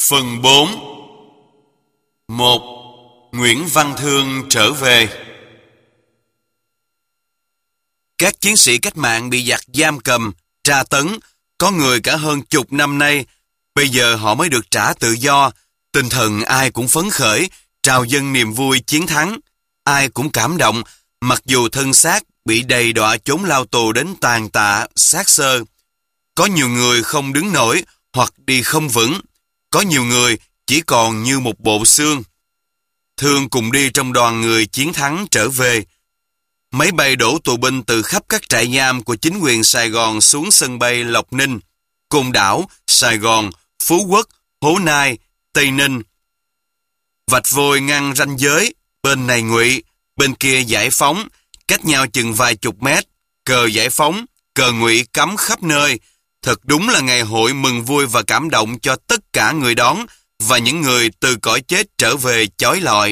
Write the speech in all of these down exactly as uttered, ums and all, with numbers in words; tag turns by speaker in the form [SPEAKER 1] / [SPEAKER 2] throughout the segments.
[SPEAKER 1] Phần bốn. một. Nguyễn Văn Thương trở về. Các chiến sĩ cách mạng bị giặc giam cầm, tra tấn, có người cả hơn chục năm nay, bây giờ họ mới được trả tự do. Tinh thần ai cũng phấn khởi, trào dâng niềm vui chiến thắng. Ai cũng cảm động, mặc dù thân xác bị đầy đọa chốn lao tù đến tàn tạ, xác xơ. Có nhiều người không đứng nổi hoặc đi không vững. Có nhiều người chỉ còn như một bộ xương. Thương cùng đi trong đoàn người chiến thắng trở về. Máy bay đổ tù binh từ khắp các trại giam của chính quyền Sài Gòn xuống sân bay Lộc Ninh, Côn Đảo, Sài Gòn, Phú Quốc, Hố Nai, Tây Ninh. Vạch vôi ngăn ranh giới, bên này Ngụy, bên kia Giải Phóng, cách nhau chừng vài chục mét. Cờ Giải Phóng, cờ Ngụy cắm khắp nơi. Thật đúng là ngày hội mừng vui và cảm động cho tất cả người đón và những người từ cõi chết trở về chói lọi.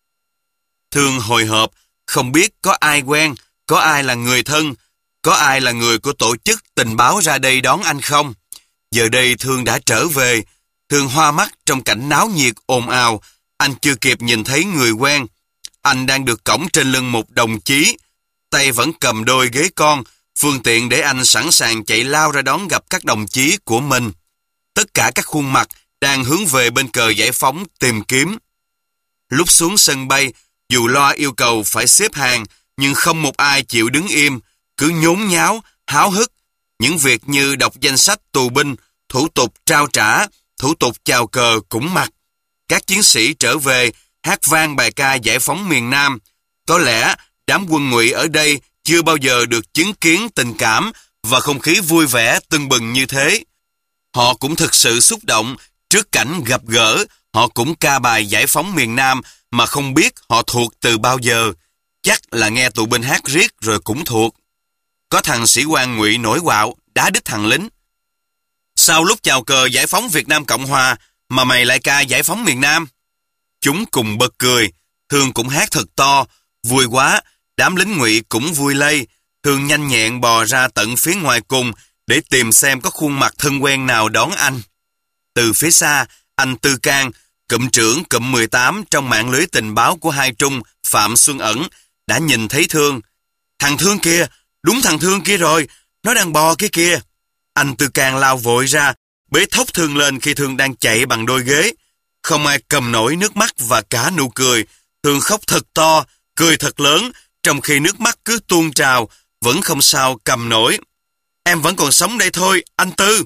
[SPEAKER 1] Thương hồi hộp, không biết có ai quen, có ai là người thân, có ai là người của tổ chức tình báo ra đây đón anh không? Giờ đây Thương đã trở về. Thương hoa mắt trong cảnh náo nhiệt ồn ào. Anh chưa kịp nhìn thấy người quen. Anh đang được cõng trên lưng một đồng chí. Tay vẫn cầm đôi ghế con, phương tiện để anh sẵn sàng chạy lao ra đón gặp các đồng chí của mình. Tất cả các khuôn mặt đang hướng về bên cờ Giải Phóng tìm kiếm. Lúc xuống sân bay, dù loa yêu cầu phải xếp hàng, nhưng không một ai chịu đứng im, cứ nhốn nháo, háo hức. Những việc như đọc danh sách tù binh, thủ tục trao trả, thủ tục chào cờ cũng mặc. Các chiến sĩ trở về, hát vang bài ca giải phóng miền Nam. Có lẽ đám quân Ngụy ở đây chưa bao giờ được chứng kiến tình cảm và không khí vui vẻ tưng bừng như thế. Họ cũng thực sự xúc động trước cảnh gặp gỡ. Họ cũng ca bài giải phóng miền Nam mà không biết họ thuộc từ bao giờ. Chắc là nghe tù binh hát riết rồi cũng thuộc. Có thằng sĩ quan Ngụy nổi quạo, đá đít thằng lính. Sao lúc chào cờ giải phóng Việt Nam Cộng Hòa mà mày lại ca giải phóng miền Nam? Chúng cùng bật cười. Thương cũng hát thật to. Vui quá, đám lính Ngụy cũng vui lây. Thương nhanh nhẹn bò ra tận phía ngoài cùng để tìm xem có khuôn mặt thân quen nào đón anh. Từ phía xa, anh Tư Cang, cụm trưởng cụm mười tám trong mạng lưới tình báo của Hai Trung, Phạm Xuân Ẩn, đã nhìn thấy Thương. Thằng Thương kia, đúng thằng Thương kia rồi, nó đang bò kia kìa. Anh Tư Cang lao vội ra, bế thốc Thương lên khi Thương đang chạy bằng đôi ghế. Không ai cầm nổi nước mắt và cả nụ cười. Thương khóc thật to, cười thật lớn, trong khi nước mắt cứ tuôn trào, vẫn không sao cầm nổi. Em vẫn còn sống đây thôi, anh Tư.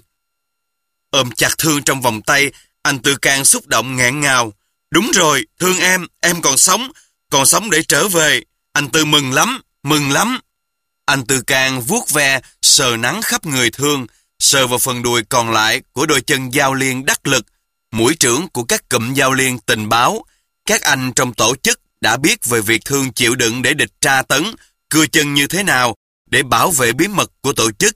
[SPEAKER 1] Ôm chặt Thương trong vòng tay, anh Tư Cang xúc động nghẹn ngào. Đúng rồi, Thương em, em còn sống, còn sống để trở về. Anh Tư mừng lắm, mừng lắm. Anh Tư Cang vuốt ve, sờ nắng khắp người Thương, sờ vào phần đùi còn lại của đôi chân giao liên đắc lực, mũi trưởng của các cụm giao liên tình báo. Các anh trong tổ chức đã biết về việc Thương chịu đựng để địch tra tấn, cưa chân như thế nào để bảo vệ bí mật của tổ chức.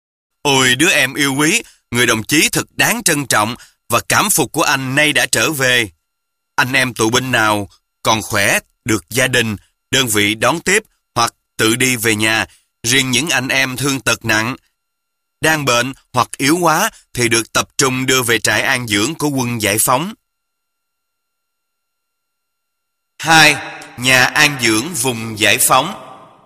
[SPEAKER 1] Ôi đứa em yêu quý, người đồng chí thật đáng trân trọng và cảm phục của anh nay đã trở về. Anh em tù binh nào còn khỏe được gia đình, đơn vị đón tiếp hoặc tự đi về nhà. Riêng những anh em thương tật nặng, đang bệnh hoặc yếu quá thì được tập trung đưa về trại an dưỡng của quân giải phóng. hai. Nhà an dưỡng vùng giải phóng.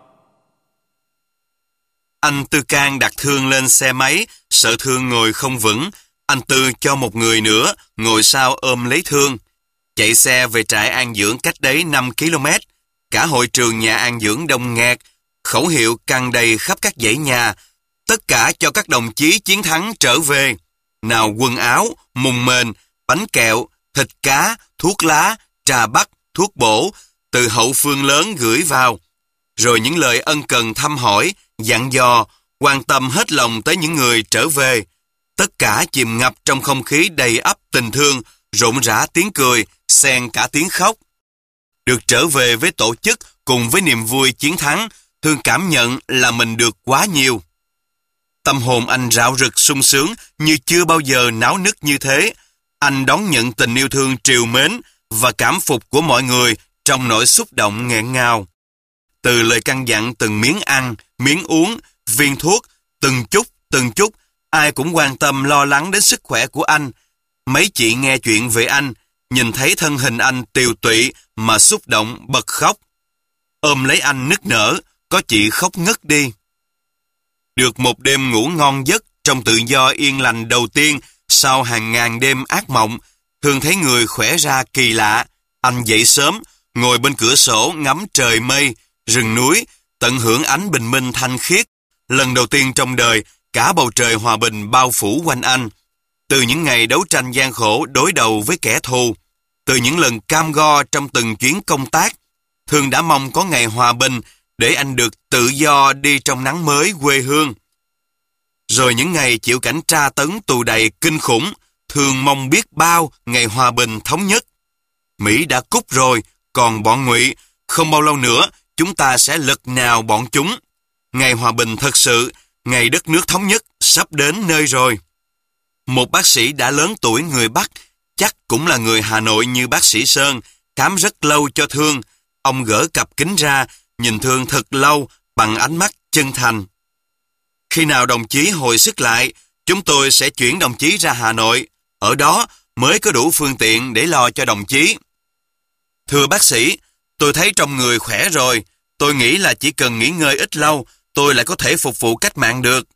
[SPEAKER 1] Anh Tư Cang đặt Thương lên xe máy, sợ Thương ngồi không vững. Anh Tư cho một người nữa ngồi sau ôm lấy Thương. Chạy xe về trại an dưỡng cách đấy năm ki lô mét. Cả hội trường nhà an dưỡng đông nghẹt, khẩu hiệu căng đầy khắp các dãy nhà. Tất cả cho các đồng chí chiến thắng trở về. Nào quần áo, mùng mền, bánh kẹo, thịt cá, thuốc lá, trà bắc, thuốc bổ, từ hậu phương lớn gửi vào. Rồi những lời ân cần thăm hỏi, dặn dò, quan tâm hết lòng tới những người trở về. Tất cả chìm ngập trong không khí đầy ắp tình thương, rộn rã tiếng cười, xen cả tiếng khóc. Được trở về với tổ chức cùng với niềm vui chiến thắng, Thương cảm nhận là mình được quá nhiều. Tâm hồn anh rạo rực sung sướng như chưa bao giờ náo nức như thế. Anh đón nhận tình yêu thương trìu mến và cảm phục của mọi người trong nỗi xúc động nghẹn ngào. Từ lời căn dặn từng miếng ăn, miếng uống, viên thuốc, từng chút, từng chút, ai cũng quan tâm lo lắng đến sức khỏe của anh. Mấy chị nghe chuyện về anh, nhìn thấy thân hình anh tiều tụy mà xúc động bật khóc. Ôm lấy anh nức nở, có chị khóc ngất đi. Được một đêm ngủ ngon giấc trong tự do yên lành đầu tiên sau hàng ngàn đêm ác mộng, Thương thấy người khỏe ra kỳ lạ. Anh dậy sớm, ngồi bên cửa sổ ngắm trời mây, rừng núi, tận hưởng ánh bình minh thanh khiết. Lần đầu tiên trong đời, cả bầu trời hòa bình bao phủ quanh anh. Từ những ngày đấu tranh gian khổ đối đầu với kẻ thù, từ những lần cam go trong từng chuyến công tác, Thương đã mong có ngày hòa bình để anh được tự do đi trong nắng mới quê hương. Rồi những ngày chịu cảnh tra tấn tù đầy kinh khủng, Thương mong biết bao ngày hòa bình thống nhất. Mỹ đã cút rồi, còn bọn Ngụy, không bao lâu nữa chúng ta sẽ lật nhào bọn chúng. Ngày hòa bình thật sự, ngày đất nước thống nhất sắp đến nơi rồi. Một bác sĩ đã lớn tuổi người Bắc, chắc cũng là người Hà Nội như bác sĩ Sơn, khám rất lâu cho Thương. Ông gỡ cặp kính ra, nhìn Thương thật lâu bằng ánh mắt chân thành. Khi nào đồng chí hồi sức lại, chúng tôi sẽ chuyển đồng chí ra Hà Nội. Ở đó mới có đủ phương tiện để lo cho đồng chí. Thưa bác sĩ, tôi thấy trong người khỏe rồi. Tôi nghĩ là chỉ cần nghỉ ngơi ít lâu, tôi lại có thể phục vụ cách mạng được.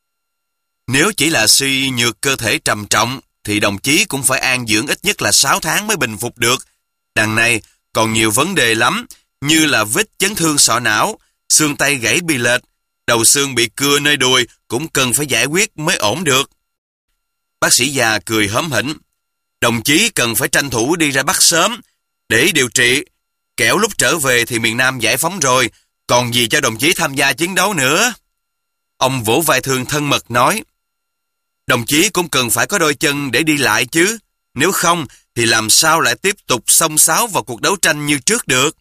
[SPEAKER 1] Nếu chỉ là suy nhược cơ thể trầm trọng, thì đồng chí cũng phải an dưỡng ít nhất là sáu tháng mới bình phục được. Đằng này còn nhiều vấn đề lắm, như là vết chấn thương sọ não, xương tay gãy bị lệch, đầu xương bị cưa nơi đùi cũng cần phải giải quyết mới ổn được. Bác sĩ già cười hớm hỉnh. Đồng chí cần phải tranh thủ đi ra Bắc sớm để điều trị, kẻo lúc trở về thì miền Nam giải phóng rồi, còn gì cho đồng chí tham gia chiến đấu nữa. Ông vỗ vai Thương thân mật nói, đồng chí cũng cần phải có đôi chân để đi lại chứ, nếu không thì làm sao lại tiếp tục xông xáo vào cuộc đấu tranh như trước được.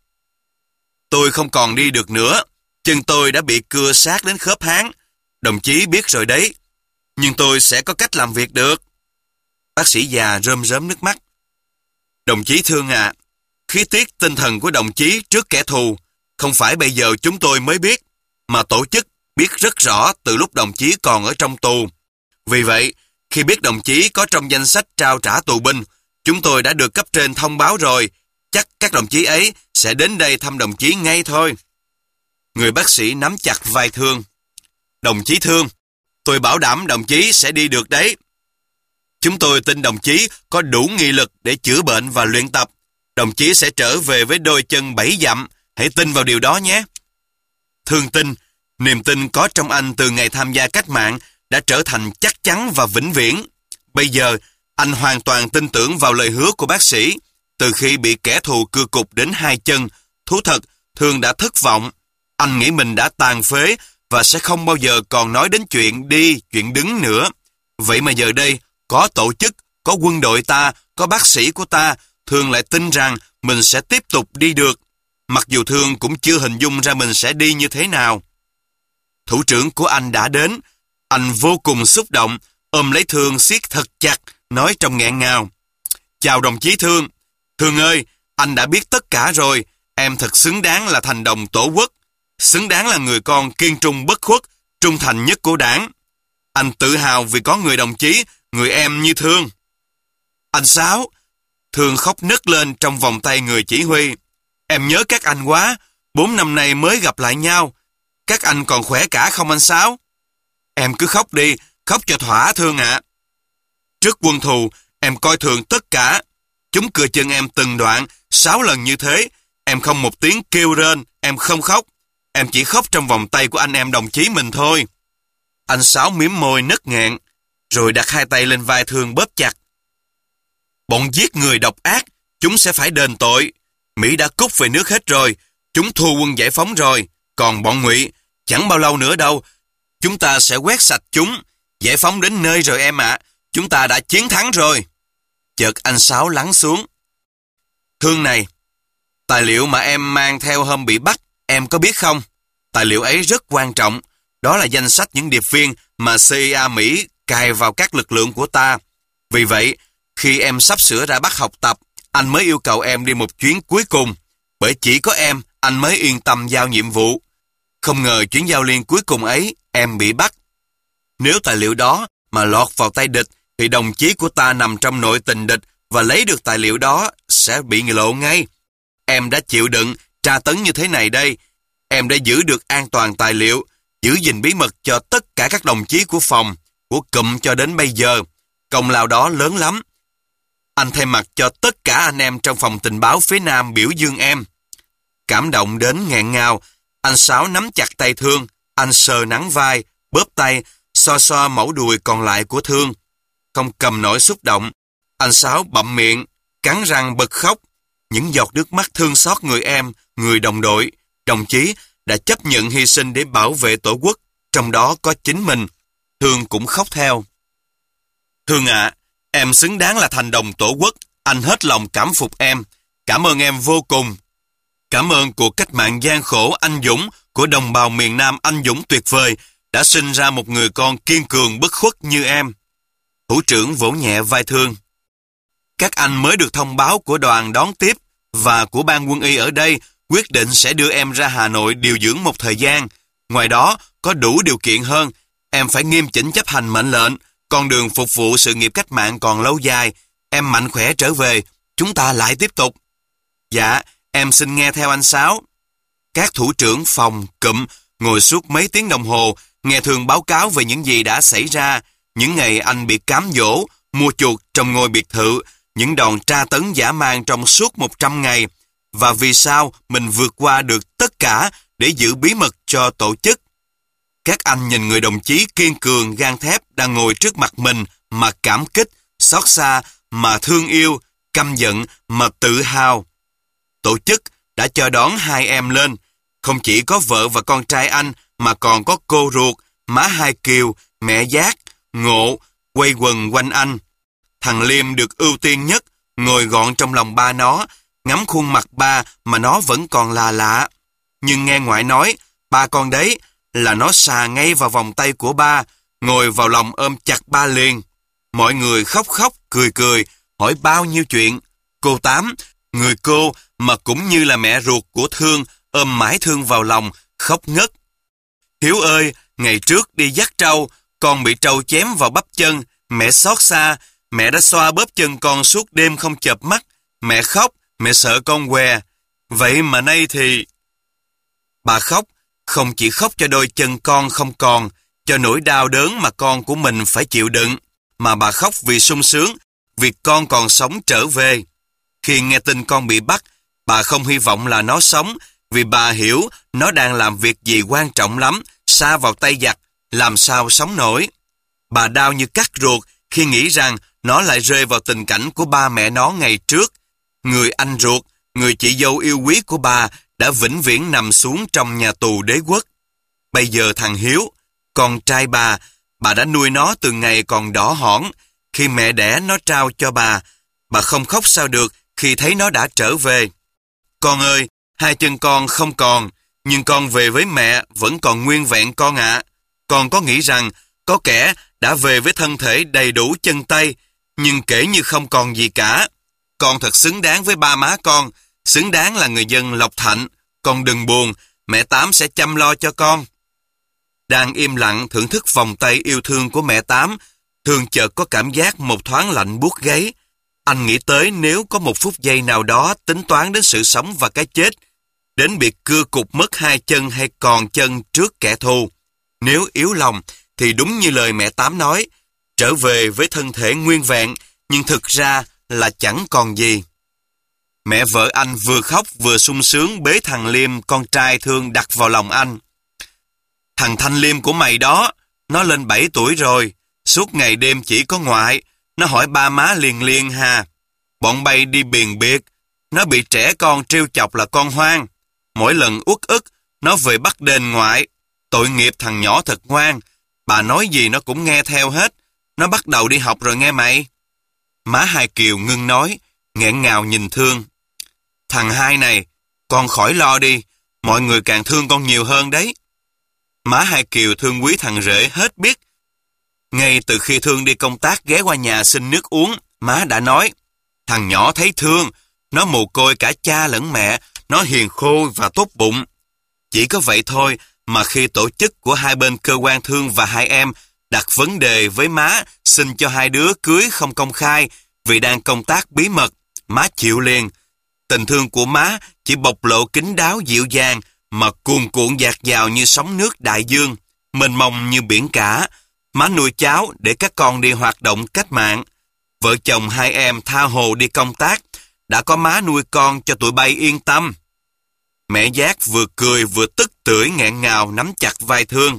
[SPEAKER 1] Tôi không còn đi được nữa, chân tôi đã bị cưa sát đến khớp háng, đồng chí biết rồi đấy, nhưng tôi sẽ có cách làm việc được. Bác sĩ già rơm rớm nước mắt. Đồng chí Thương à, khí tiết tinh thần của đồng chí trước kẻ thù, không phải bây giờ chúng tôi mới biết, mà tổ chức biết rất rõ từ lúc đồng chí còn ở trong tù. Vì vậy, khi biết đồng chí có trong danh sách trao trả tù binh, chúng tôi đã được cấp trên thông báo rồi, chắc các đồng chí ấy sẽ đến đây thăm đồng chí ngay thôi. Người bác sĩ nắm chặt vai Thương. Đồng chí Thương, tôi bảo đảm đồng chí sẽ đi được đấy. Chúng tôi tin đồng chí có đủ nghị lực để chữa bệnh và luyện tập. Đồng chí sẽ trở về với đôi chân bảy dặm, hãy tin vào điều đó nhé. Thương tin, niềm tin có trong anh từ ngày tham gia cách mạng đã trở thành chắc chắn và vĩnh viễn. Bây giờ, anh hoàn toàn tin tưởng vào lời hứa của bác sĩ. Từ khi bị kẻ thù cưa cục đến hai chân, thú thật, Thương đã thất vọng. Anh nghĩ mình đã tàn phế và sẽ không bao giờ còn nói đến chuyện đi, chuyện đứng nữa. Vậy mà giờ đây, có tổ chức, có quân đội ta, có bác sĩ của ta, Thương lại tin rằng mình sẽ tiếp tục đi được. Mặc dù Thương cũng chưa hình dung ra mình sẽ đi như thế nào. Thủ trưởng của anh đã đến. Anh vô cùng xúc động, ôm lấy Thương siết thật chặt, nói trong nghẹn ngào. Chào đồng chí Thương. Thương ơi, anh đã biết tất cả rồi. Em thật xứng đáng là thành đồng tổ quốc, xứng đáng là người con kiên trung bất khuất, trung thành nhất của đảng. Anh tự hào vì có người đồng chí, người em như Thương. Anh Sáu. Thương khóc nức lên trong vòng tay người chỉ huy. Em nhớ các anh quá, bốn năm nay mới gặp lại nhau. Các anh còn khỏe cả không anh Sáu? Em cứ khóc đi, khóc cho thỏa Thương ạ. Trước quân thù, em coi thường tất cả. Chúng cưa chân em từng đoạn, sáu lần như thế. Em không một tiếng kêu rên, em không khóc. Em chỉ khóc trong vòng tay của anh em đồng chí mình thôi. Anh Sáu mím môi nấc nghẹn, rồi đặt hai tay lên vai Thương bóp chặt. Bọn giết người độc ác, chúng sẽ phải đền tội. Mỹ đã cút về nước hết rồi, chúng thua quân giải phóng rồi. Còn bọn Ngụy, chẳng bao lâu nữa đâu, chúng ta sẽ quét sạch chúng. Giải phóng đến nơi rồi em ạ, chúng ta đã chiến thắng rồi. Chợt anh Sáu lắng xuống. Thương này, tài liệu mà em mang theo hôm bị bắt, em có biết không? Tài liệu ấy rất quan trọng. Đó là danh sách những điệp viên mà xê i a Mỹ cài vào các lực lượng của ta. Vì vậy, khi em sắp sửa ra Bắc học tập, anh mới yêu cầu em đi một chuyến cuối cùng. Bởi chỉ có em, anh mới yên tâm giao nhiệm vụ. Không ngờ chuyến giao liên cuối cùng ấy, em bị bắt. Nếu tài liệu đó mà lọt vào tay địch, thì đồng chí của ta nằm trong nội tình địch và lấy được tài liệu đó sẽ bị lộ ngay. Em đã chịu đựng tra tấn như thế này đây. Em đã giữ được an toàn tài liệu, giữ gìn bí mật cho tất cả các đồng chí của phòng, của cụm cho đến bây giờ. Công lao đó lớn lắm. Anh thay mặt cho tất cả anh em trong phòng tình báo phía Nam biểu dương em. Cảm động đến nghẹn ngào, anh Sáu nắm chặt tay Thương, anh sờ nắng vai, bóp tay, xoa xoa mẩu đùi còn lại của Thương. Không cầm nổi xúc động, anh Sáu bậm miệng, cắn răng bật khóc. Những giọt nước mắt thương xót người em, người đồng đội, đồng chí đã chấp nhận hy sinh để bảo vệ Tổ quốc, trong đó có chính mình. Thương cũng khóc theo. Thương ạ, à, em xứng đáng là thành đồng Tổ quốc, anh hết lòng cảm phục em. Cảm ơn em vô cùng. Cảm ơn cuộc cách mạng gian khổ anh dũng của đồng bào miền Nam anh dũng tuyệt vời đã sinh ra một người con kiên cường bất khuất như em. Thủ trưởng vỗ nhẹ vai Thương. Các anh mới được thông báo của đoàn đón tiếp và của ban quân y ở đây quyết định sẽ đưa em ra Hà Nội điều dưỡng một thời gian. Ngoài đó, có đủ điều kiện hơn. Em phải nghiêm chỉnh chấp hành mệnh lệnh. Con đường phục vụ sự nghiệp cách mạng còn lâu dài. Em mạnh khỏe trở về, chúng ta lại tiếp tục. Dạ, em xin nghe theo anh Sáu. Các thủ trưởng phòng, cụm ngồi suốt mấy tiếng đồng hồ, nghe Thương báo cáo về những gì đã xảy ra, những ngày anh bị cám dỗ, mua chuộc trong ngôi biệt thự, những đòn tra tấn dã man trong suốt một trăm ngày, và vì sao mình vượt qua được tất cả để giữ bí mật cho tổ chức. Các anh nhìn người đồng chí kiên cường gan thép đang ngồi trước mặt mình mà cảm kích, xót xa, mà thương yêu, căm giận, mà tự hào. Tổ chức đã cho đón hai em lên, không chỉ có vợ và con trai anh mà còn có cô ruột, má Hai Kiều, mẹ Giác, Ngộ, quay quần quanh anh. Thằng Liêm được ưu tiên nhất, ngồi gọn trong lòng ba nó, ngắm khuôn mặt ba mà nó vẫn còn là lạ. Nhưng nghe ngoại nói, ba con đấy là nó xà ngay vào vòng tay của ba, ngồi vào lòng ôm chặt ba liền. Mọi người khóc khóc, cười cười, hỏi bao nhiêu chuyện. Cô Tám, người cô mà cũng như là mẹ ruột của Thương, ôm mãi Thương vào lòng, khóc ngất. Hiếu ơi, ngày trước đi dắt trâu, con bị trâu chém vào bắp chân, mẹ xót xa, mẹ đã xoa bóp chân con suốt đêm không chợp mắt. Mẹ khóc, mẹ sợ con què. Vậy mà nay thì... Bà khóc, không chỉ khóc cho đôi chân con không còn, cho nỗi đau đớn mà con của mình phải chịu đựng, mà bà khóc vì sung sướng, vì con còn sống trở về. Khi nghe tin con bị bắt, bà không hy vọng là nó sống, vì bà hiểu nó đang làm việc gì quan trọng lắm, sa vào tay giặc, làm sao sống nổi. Bà đau như cắt ruột khi nghĩ rằng nó lại rơi vào tình cảnh của ba mẹ nó ngày trước. Người anh ruột, người chị dâu yêu quý của bà đã vĩnh viễn nằm xuống trong nhà tù đế quốc. Bây giờ thằng Hiếu, con trai bà, bà đã nuôi nó từ ngày còn đỏ hỏn. Khi mẹ đẻ nó trao cho bà, bà không khóc sao được khi thấy nó đã trở về. Con ơi, hai chân con không còn, nhưng con về với mẹ vẫn còn nguyên vẹn con ạ. Con có nghĩ rằng có kẻ đã về với thân thể đầy đủ chân tay, nhưng kể như không còn gì cả. Con thật xứng đáng với ba má con, xứng đáng là người dân Lộc Thạnh. Con đừng buồn, mẹ Tám sẽ chăm lo cho con. Đang im lặng thưởng thức vòng tay yêu thương của mẹ Tám, Thương chợt có cảm giác một thoáng lạnh buốt gáy. Anh nghĩ tới nếu có một phút giây nào đó tính toán đến sự sống và cái chết, đến việc cưa cụt mất hai chân hay còn chân trước kẻ thù. Nếu yếu lòng, thì đúng như lời mẹ Tám nói, trở về với thân thể nguyên vẹn, nhưng thực ra là chẳng còn gì. Mẹ vợ anh vừa khóc vừa sung sướng bế thằng Liêm, con trai Thương đặt vào lòng anh. Thằng Thanh Liêm của mày đó, nó lên bảy tuổi rồi, suốt ngày đêm chỉ có ngoại, nó hỏi ba má liền liền hà. Bọn bay đi biền biệt, nó bị trẻ con trêu chọc là con hoang. Mỗi lần uất ức, nó về bắt đền ngoại. Tội nghiệp thằng nhỏ thật ngoan, bà nói gì nó cũng nghe theo hết. Nó bắt đầu đi học rồi nghe mày. Má Hai Kiều ngưng nói, nghẹn ngào nhìn Thương. Thằng Hai này, con khỏi lo đi, mọi người càng thương con nhiều hơn đấy. Má Hai Kiều thương quý thằng rể hết biết. Ngay từ khi Thương đi công tác ghé qua nhà xin nước uống, má đã nói, thằng nhỏ thấy thương, nó mồ côi cả cha lẫn mẹ, nó hiền khô và tốt bụng. Chỉ có vậy thôi mà khi tổ chức của hai bên cơ quan Thương và hai em đặt vấn đề với má xin cho hai đứa cưới không công khai vì đang công tác bí mật. Má chịu liền. Tình thương của má chỉ bộc lộ kín đáo dịu dàng mà cuồn cuộn dạt dào như sóng nước đại dương, mênh mông như biển cả. Má nuôi cháu để các con đi hoạt động cách mạng. Vợ chồng hai em tha hồ đi công tác, đã có má nuôi con cho tụi bay yên tâm. Mẹ Giác vừa cười vừa tức tưởi nghẹn ngào nắm chặt vai Thương.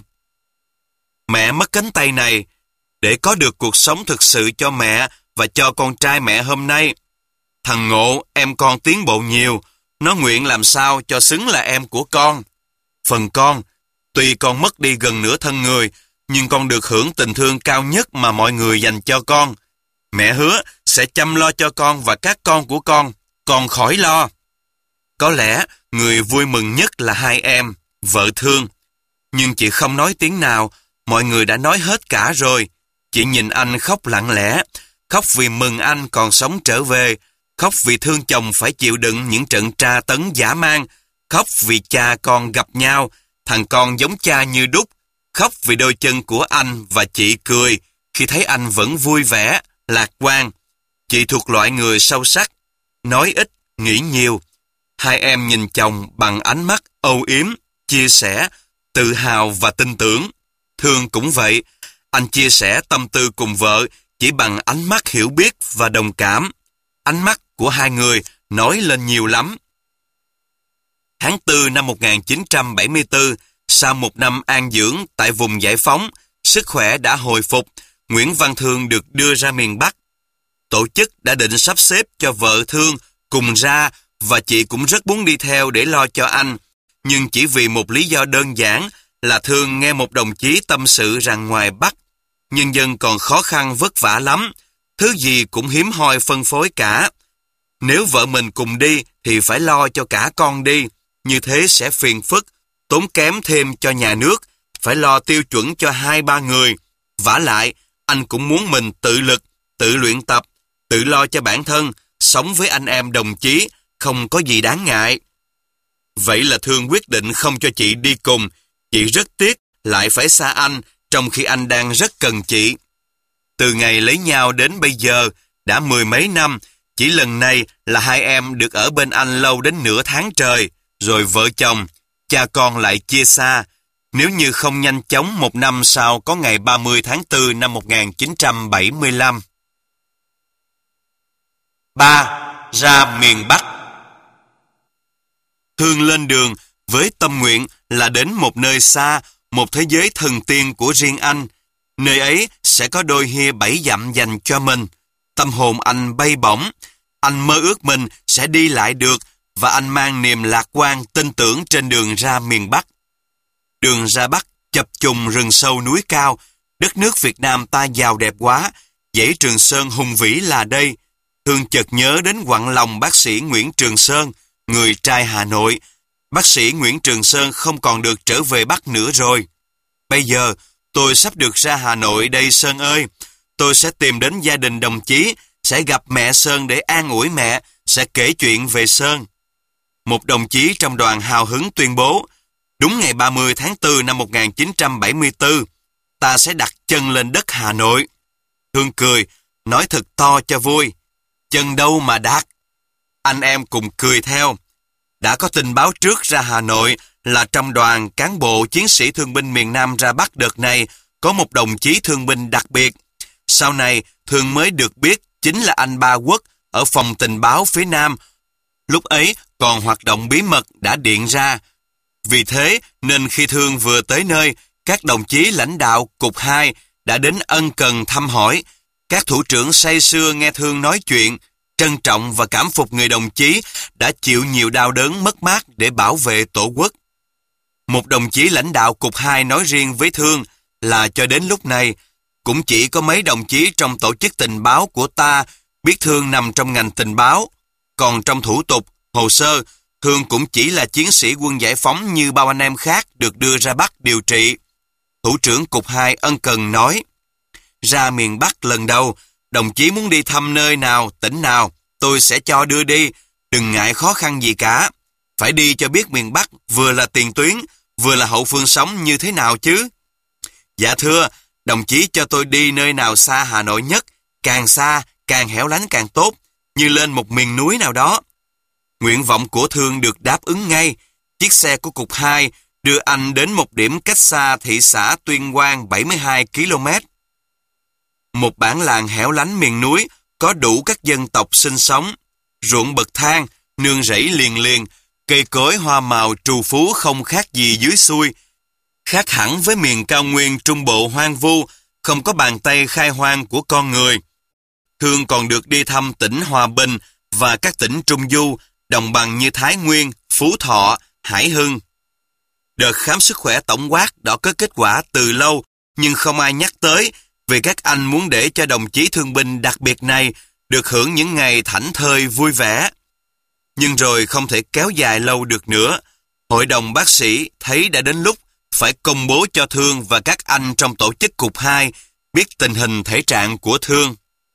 [SPEAKER 1] Mẹ mất cánh tay này để có được cuộc sống thực sự cho mẹ và cho con trai mẹ hôm nay. Thằng Ngộ, em con tiến bộ nhiều, nó nguyện làm sao cho xứng là em của con. Phần con, tuy con mất đi gần nửa thân người, nhưng con được hưởng tình thương cao nhất mà mọi người dành cho con. Mẹ hứa sẽ chăm lo cho con và các con của con, con khỏi lo. Có lẽ người vui mừng nhất là hai em, vợ Thương. Nhưng chị không nói tiếng nào, mọi người đã nói hết cả rồi. Chị nhìn anh khóc lặng lẽ, khóc vì mừng anh còn sống trở về, khóc vì thương chồng phải chịu đựng những trận tra tấn dã man, khóc vì cha con gặp nhau, thằng con giống cha như đúc, khóc vì đôi chân của anh và chị cười khi thấy anh vẫn vui vẻ, lạc quan. Chị thuộc loại người sâu sắc, nói ít, nghĩ nhiều. Hai em nhìn chồng bằng ánh mắt âu yếm, chia sẻ, tự hào và tin tưởng. Thương cũng vậy, anh chia sẻ tâm tư cùng vợ chỉ bằng ánh mắt hiểu biết và đồng cảm. Ánh mắt của hai người nói lên nhiều lắm. Tháng tư năm một nghìn chín trăm bảy mươi tư, sau một năm an dưỡng tại vùng giải phóng, sức khỏe đã hồi phục, Nguyễn Văn Thương được đưa ra miền Bắc. Tổ chức đã định sắp xếp cho vợ Thương cùng ra và chị cũng rất muốn đi theo để lo cho anh, nhưng chỉ vì một lý do đơn giản là Thương nghe một đồng chí tâm sự rằng ngoài Bắc, nhân dân còn khó khăn vất vả lắm, thứ gì cũng hiếm hoi phân phối cả. Nếu vợ mình cùng đi thì phải lo cho cả con đi, như thế sẽ phiền phức, tốn kém thêm cho nhà nước, phải lo tiêu chuẩn cho hai ba người. Vả lại, anh cũng muốn mình tự lực, tự luyện tập, tự lo cho bản thân, sống với anh em đồng chí, không có gì đáng ngại. Vậy là Thương quyết định không cho chị đi cùng. Chị rất tiếc lại phải xa anh, trong khi anh đang rất cần chị. Từ ngày lấy nhau đến bây giờ, đã mười mấy năm, chỉ lần này là hai em được ở bên anh lâu đến nửa tháng trời, rồi vợ chồng, cha con lại chia xa. Nếu như không nhanh chóng một năm sau có ngày ba mươi tháng tư năm một nghìn chín trăm bảy mươi lăm. ba. Ra miền Bắc. Thương lên đường với tâm nguyện là đến một nơi xa, một thế giới thần tiên của riêng anh. Nơi ấy sẽ có đôi hia bảy dặm dành cho mình. Tâm hồn anh bay bổng. Anh mơ ước mình sẽ đi lại được và anh mang niềm lạc quan tin tưởng trên đường ra miền Bắc. Đường ra Bắc chập trùng rừng sâu núi cao. Đất nước Việt Nam ta giàu đẹp quá. Dãy Trường Sơn hùng vĩ là đây. Thương chợt nhớ đến quặn lòng bác sĩ Nguyễn Trường Sơn, người trai Hà Nội. Bác sĩ Nguyễn Trường Sơn không còn được trở về Bắc nữa rồi. Bây giờ, tôi sắp được ra Hà Nội đây Sơn ơi. Tôi sẽ tìm đến gia đình đồng chí, sẽ gặp mẹ Sơn để an ủi mẹ, sẽ kể chuyện về Sơn. Một đồng chí trong đoàn hào hứng tuyên bố, đúng ngày ba mươi tháng tư năm một nghìn chín trăm bảy mươi tư, ta sẽ đặt chân lên đất Hà Nội. Thương cười, nói thật to cho vui. Chân đâu mà đặt? Anh em cùng cười theo. Đã có tin báo trước ra Hà Nội là trong đoàn cán bộ chiến sĩ thương binh miền Nam ra Bắc đợt này có một đồng chí thương binh đặc biệt. Sau này, Thương mới được biết chính là anh Ba Quốc ở phòng tình báo phía Nam. Lúc ấy còn hoạt động bí mật đã điện ra. Vì thế nên khi Thương vừa tới nơi, các đồng chí lãnh đạo Cục hai đã đến ân cần thăm hỏi. Các thủ trưởng say sưa nghe Thương nói chuyện, trân trọng và cảm phục người đồng chí đã chịu nhiều đau đớn mất mát để bảo vệ Tổ quốc. Một đồng chí lãnh đạo Cục hai nói riêng với Thương là cho đến lúc này, cũng chỉ có mấy đồng chí trong tổ chức tình báo của ta biết Thương nằm trong ngành tình báo. Còn trong thủ tục, hồ sơ, Thương cũng chỉ là chiến sĩ quân giải phóng như bao anh em khác được đưa ra Bắc điều trị. Thủ trưởng Cục hai ân cần nói, ra miền Bắc lần đầu, đồng chí muốn đi thăm nơi nào, tỉnh nào, tôi sẽ cho đưa đi, đừng ngại khó khăn gì cả. Phải đi cho biết miền Bắc vừa là tiền tuyến, vừa là hậu phương sống như thế nào chứ. Dạ thưa, Đồng chí cho tôi đi nơi nào xa Hà Nội nhất, càng xa, càng hẻo lánh càng tốt, như lên một miền núi nào đó. Nguyện vọng của Thương được đáp ứng ngay. Chiếc xe của Cục hai đưa anh đến một điểm cách xa thị xã Tuyên Quang bảy mươi hai ki lô mét. Một bản làng hẻo lánh miền núi có đủ các dân tộc sinh sống. Ruộng bậc thang, nương rẫy liền liền, cây cối hoa màu trù phú không khác gì dưới xuôi. Khác hẳn với miền cao nguyên trung bộ hoang vu, không có bàn tay khai hoang của con người. Thương còn được đi thăm tỉnh Hòa Bình và các tỉnh Trung Du, đồng bằng như Thái Nguyên, Phú Thọ, Hải Hưng. Đợt khám sức khỏe tổng quát đã có kết quả từ lâu, nhưng không ai nhắc tới vì các anh muốn để cho đồng chí thương binh đặc biệt này được hưởng những ngày thảnh thơi vui vẻ. Nhưng rồi không thể kéo dài lâu được nữa. Hội đồng bác sĩ thấy đã đến lúc phải công bố cho Thương và các anh trong tổ chức Cục hai biết tình hình thể trạng của Thương.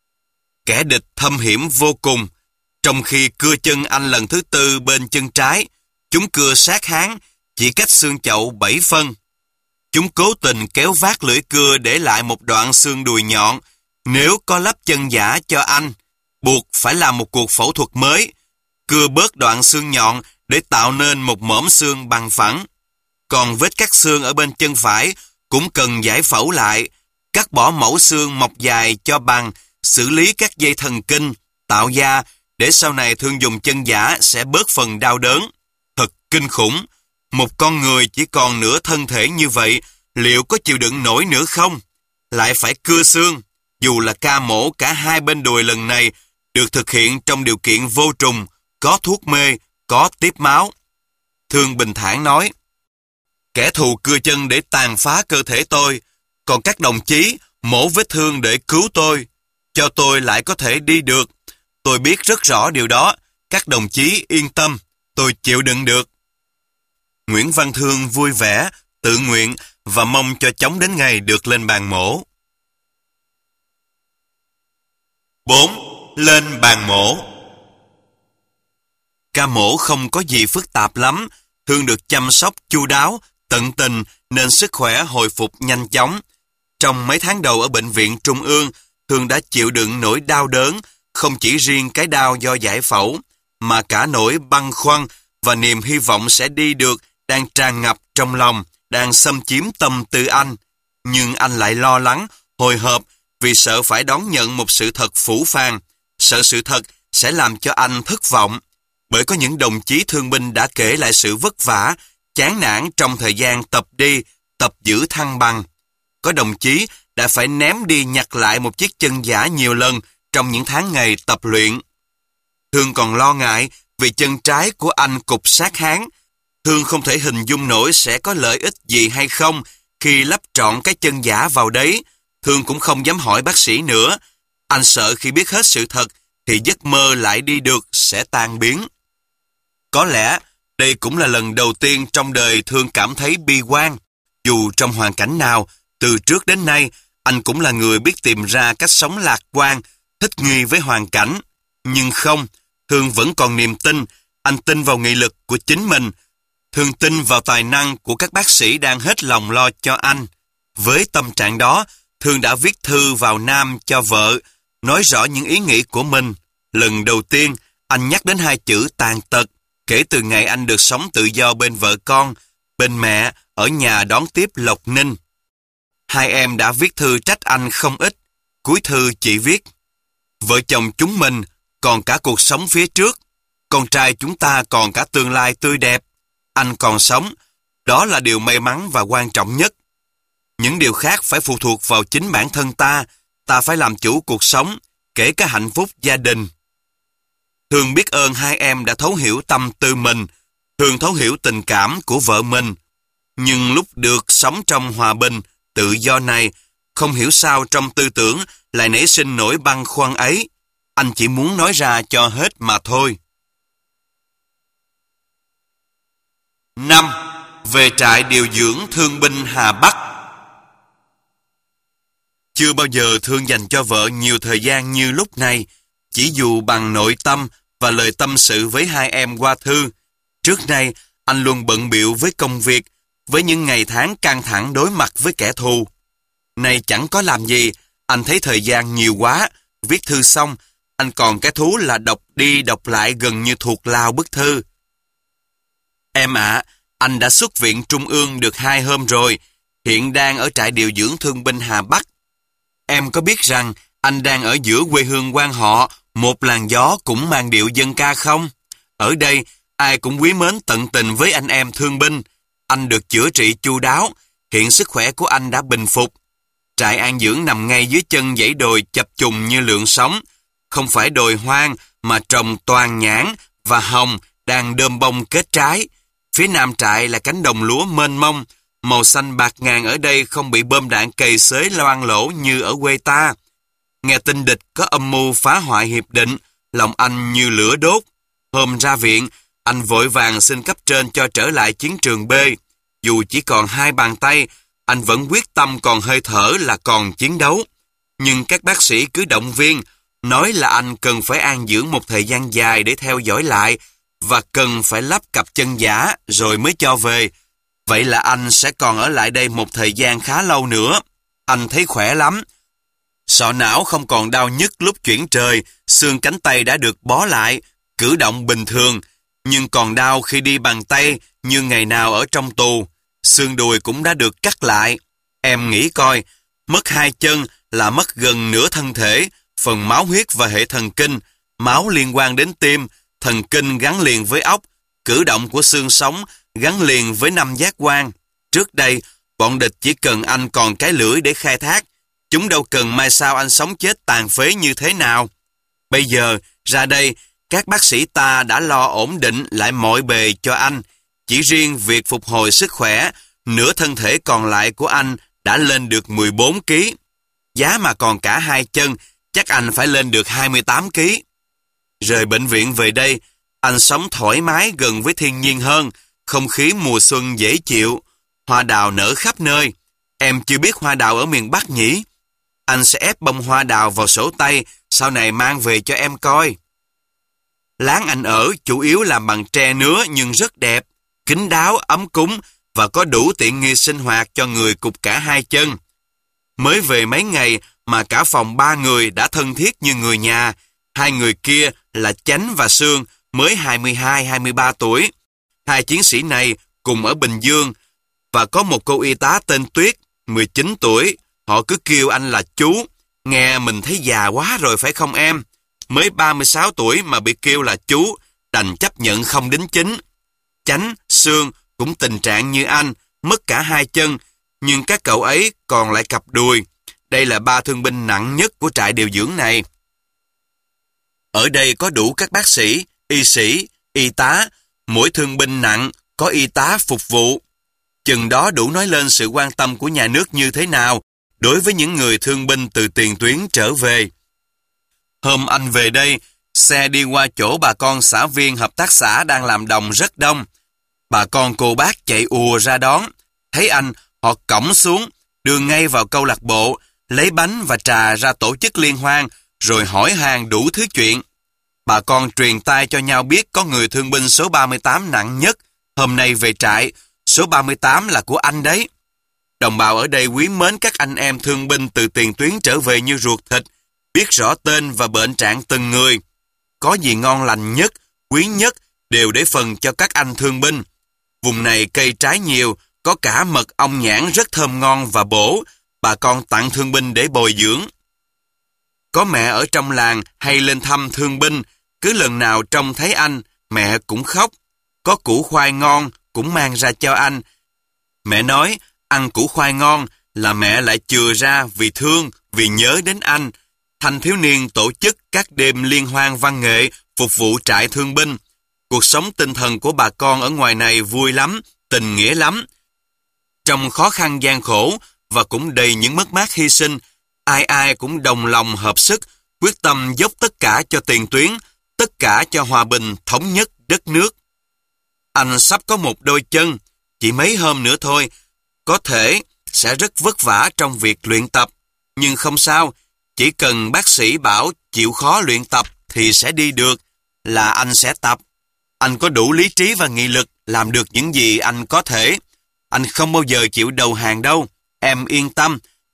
[SPEAKER 1] Kẻ địch thâm hiểm vô cùng. Trong khi cưa chân anh lần thứ tư bên chân trái, chúng cưa sát háng, chỉ cách xương chậu bảy phân. Chúng cố tình kéo vát lưỡi cưa để lại một đoạn xương đùi nhọn. Nếu có lắp chân giả cho anh, buộc phải làm một cuộc phẫu thuật mới, cưa bớt đoạn xương nhọn để tạo nên một mỏm xương bằng phẳng. Còn vết cắt xương ở bên chân phải cũng cần giải phẫu lại, cắt bỏ mẫu xương mọc dài cho bằng, xử lý các dây thần kinh, tạo da, để sau này Thương dùng chân giả sẽ bớt phần đau đớn. Thật kinh khủng. Một con người chỉ còn nửa thân thể như vậy, liệu có chịu đựng nổi nữa không? Lại phải cưa xương. Dù là ca mổ cả hai bên đùi lần này được thực hiện trong điều kiện vô trùng, có thuốc mê, có tiếp máu. Thương bình thản nói, kẻ thù cưa chân để tàn phá cơ thể tôi, còn các đồng chí mổ vết thương để cứu tôi, cho tôi lại có thể đi được. Tôi biết rất rõ điều đó, các đồng chí yên tâm, tôi chịu đựng được. Nguyễn Văn Thương vui vẻ, tự nguyện và mong cho chóng đến ngày được lên bàn mổ. bốn. Lên bàn mổ. Ca mổ không có gì phức tạp lắm, Thương được chăm sóc chu đáo, tận tình nên sức khỏe hồi phục nhanh chóng. Trong mấy tháng đầu ở bệnh viện Trung ương, Thương đã chịu đựng nỗi đau đớn, không chỉ riêng cái đau do giải phẫu, mà cả nỗi băn khoăn và niềm hy vọng sẽ đi được đang tràn ngập trong lòng, đang xâm chiếm tâm tư anh. Nhưng anh lại lo lắng, hồi hộp vì sợ phải đón nhận một sự thật phũ phàng, sợ sự thật sẽ làm cho anh thất vọng. Bởi có những đồng chí thương binh đã kể lại sự vất vả, chán nản trong thời gian tập đi, tập giữ thăng bằng. Có đồng chí đã phải ném đi nhặt lại một chiếc chân giả nhiều lần trong những tháng ngày tập luyện. Thương còn lo ngại vì chân trái của anh cục sát háng. Thương không thể hình dung nổi sẽ có lợi ích gì hay không khi lắp trọn cái chân giả vào đấy. Thương cũng không dám hỏi bác sĩ nữa. Anh sợ khi biết hết sự thật thì giấc mơ lại đi được sẽ tan biến. Có lẽ đây cũng là lần đầu tiên trong đời Thương cảm thấy bi quan. Dù trong hoàn cảnh nào, từ trước đến nay, anh cũng là người biết tìm ra cách sống lạc quan, thích nghi với hoàn cảnh. Nhưng không, Thương vẫn còn niềm tin. Anh tin vào nghị lực của chính mình. Thương tin vào tài năng của các bác sĩ đang hết lòng lo cho anh. Với tâm trạng đó, Thương đã viết thư vào Nam cho vợ, nói rõ những ý nghĩ của mình. Lần đầu tiên, anh nhắc đến hai chữ tàn tật, kể từ ngày anh được sống tự do bên vợ con, bên mẹ, ở nhà đón tiếp Lộc Ninh. Hai em đã viết thư trách anh không ít. Cuối thư chị viết, vợ chồng chúng mình còn cả cuộc sống phía trước, con trai chúng ta còn cả tương lai tươi đẹp. Anh còn sống, đó là điều may mắn và quan trọng nhất. Những điều khác phải phụ thuộc vào chính bản thân ta, ta phải làm chủ cuộc sống, kể cả hạnh phúc gia đình. Thương biết ơn hai em đã thấu hiểu tâm tư mình, Thương thấu hiểu tình cảm của vợ mình. Nhưng lúc được sống trong hòa bình, tự do này, không hiểu sao trong tư tưởng lại nảy sinh nỗi băn khoăn ấy. Anh chỉ muốn nói ra cho hết mà thôi. năm. Về trại điều dưỡng thương binh Hà Bắc. Chưa bao giờ Thương dành cho vợ nhiều thời gian như lúc này, chỉ dù bằng nội tâm và lời tâm sự với hai em qua thư. Trước nay, anh luôn bận bịu với công việc, với những ngày tháng căng thẳng đối mặt với kẻ thù. Nay chẳng có làm gì, anh thấy thời gian nhiều quá. Viết thư xong, anh còn cái thú là đọc đi đọc lại gần như thuộc lào bức thư. Em ạ, à, anh đã xuất viện Trung ương được hai hôm rồi, hiện đang ở trại điều dưỡng thương binh Hà Bắc. Em có biết rằng anh đang ở giữa quê hương quan họ, một làn gió cũng mang điệu dân ca không? Ở đây, ai cũng quý mến tận tình với anh em thương binh. Anh được chữa trị chu đáo, hiện sức khỏe của anh đã bình phục. Trại an dưỡng nằm ngay dưới chân dãy đồi chập trùng như lượng sóng. Không phải đồi hoang mà trồng toàn nhãn và hồng đang đơm bông kết trái. Phía nam trại là cánh đồng lúa mênh mông, màu xanh bạc ngàn ở đây không bị bom đạn cày xới loang lỗ như ở quê ta. Nghe tin địch có âm mưu phá hoại hiệp định, lòng anh như lửa đốt. Hôm ra viện, anh vội vàng xin cấp trên cho trở lại chiến trường B. Dù chỉ còn hai bàn tay, anh vẫn quyết tâm còn hơi thở là còn chiến đấu. Nhưng các bác sĩ cứ động viên, nói là anh cần phải an dưỡng một thời gian dài để theo dõi lại và cần phải lắp cặp chân giả rồi mới cho về. Vậy là anh sẽ còn ở lại đây một thời gian khá lâu nữa. Anh thấy khỏe lắm. Sọ não không còn đau nhức lúc chuyển trời, xương cánh tay đã được bó lại, cử động bình thường, nhưng còn đau khi đi bằng tay như ngày nào ở trong tù. Xương đùi cũng đã được cắt lại. Em nghĩ coi, mất hai chân là mất gần nửa thân thể, phần máu huyết và hệ thần kinh, máu liên quan đến tim, thần kinh gắn liền với óc, cử động của xương sống gắn liền với năm giác quan. Trước đây, bọn địch chỉ cần anh còn cái lưỡi để khai thác, chúng đâu cần mai sau anh sống chết tàn phế như thế nào. Bây giờ, ra đây, các bác sĩ ta đã lo ổn định lại mọi bề cho anh. Chỉ riêng việc phục hồi sức khỏe, nửa thân thể còn lại của anh đã lên được mười bốn ki lô gam. Giá mà còn cả hai chân, chắc anh phải lên được hai mươi tám ki lô gam. Rời bệnh viện về đây, anh sống thoải mái gần với thiên nhiên hơn, không khí mùa xuân dễ chịu, hoa đào nở khắp nơi. Em chưa biết hoa đào ở miền Bắc nhỉ? Anh sẽ ép bông hoa đào vào sổ tay, sau này mang về cho em coi. Láng anh ở chủ yếu làm bằng tre nứa nhưng rất đẹp, kín đáo, ấm cúng và có đủ tiện nghi sinh hoạt cho người cụt cả hai chân. Mới về mấy ngày mà cả phòng ba người đã thân thiết như người nhà. Hai người kia là Chánh và Sương, mới hai mươi hai hai mươi ba tuổi. Hai chiến sĩ này cùng ở Bình Dương, và có một cô y tá tên Tuyết, mười chín tuổi. Họ cứ kêu anh là chú. Nghe mình thấy già quá rồi phải không em? Mới ba mươi sáu tuổi mà bị kêu là chú, đành chấp nhận không đính chính. Chánh, Sương cũng tình trạng như anh, mất cả hai chân, nhưng các cậu ấy còn lại cặp đùi. Đây là ba thương binh nặng nhất của trại điều dưỡng này. Ở đây có đủ các bác sĩ, y sĩ, y tá, mỗi thương binh nặng có y tá phục vụ. Chừng đó đủ nói lên sự quan tâm của nhà nước như thế nào đối với những người thương binh từ tiền tuyến trở về. Hôm anh về đây, xe đi qua chỗ bà con xã viên hợp tác xã đang làm đồng rất đông. Bà con cô bác chạy ùa ra đón. Thấy anh, họ cõng xuống, đưa ngay vào câu lạc bộ, lấy bánh và trà ra tổ chức liên hoan, rồi hỏi han đủ thứ chuyện. Bà con truyền tai cho nhau biết có người thương binh số ba mươi tám nặng nhất, hôm nay về trại, số ba mươi tám là của anh đấy. Đồng bào ở đây quý mến các anh em thương binh từ tiền tuyến trở về như ruột thịt, biết rõ tên và bệnh trạng từng người. Có gì ngon lành nhất, quý nhất đều để phần cho các anh thương binh. Vùng này cây trái nhiều, có cả mật ong nhãn rất thơm ngon và bổ, bà con tặng thương binh để bồi dưỡng. Có mẹ ở trong làng hay lên thăm thương binh, cứ lần nào trông thấy anh, mẹ cũng khóc. Có củ khoai ngon cũng mang ra cho anh. Mẹ nói, ăn củ khoai ngon là mẹ lại chừa ra vì thương, vì nhớ đến anh. Thanh thiếu niên tổ chức các đêm liên hoan văn nghệ phục vụ trại thương binh. Cuộc sống tinh thần của bà con ở ngoài này vui lắm, tình nghĩa lắm. Trong khó khăn gian khổ và cũng đầy những mất mát hy sinh, ai ai cũng đồng lòng hợp sức, quyết tâm dốc tất cả cho tiền tuyến, tất cả cho hòa bình thống nhất đất nước. Anh sắp có một đôi chân, chỉ mấy hôm nữa thôi, có thể sẽ rất vất vả trong việc luyện tập, nhưng không sao, chỉ cần bác sĩ bảo chịu khó luyện tập thì sẽ đi được, là anh sẽ tập. Anh có đủ lý trí và nghị lực làm được những gì anh có thể. Anh không bao giờ chịu đầu hàng đâu, em yên tâm,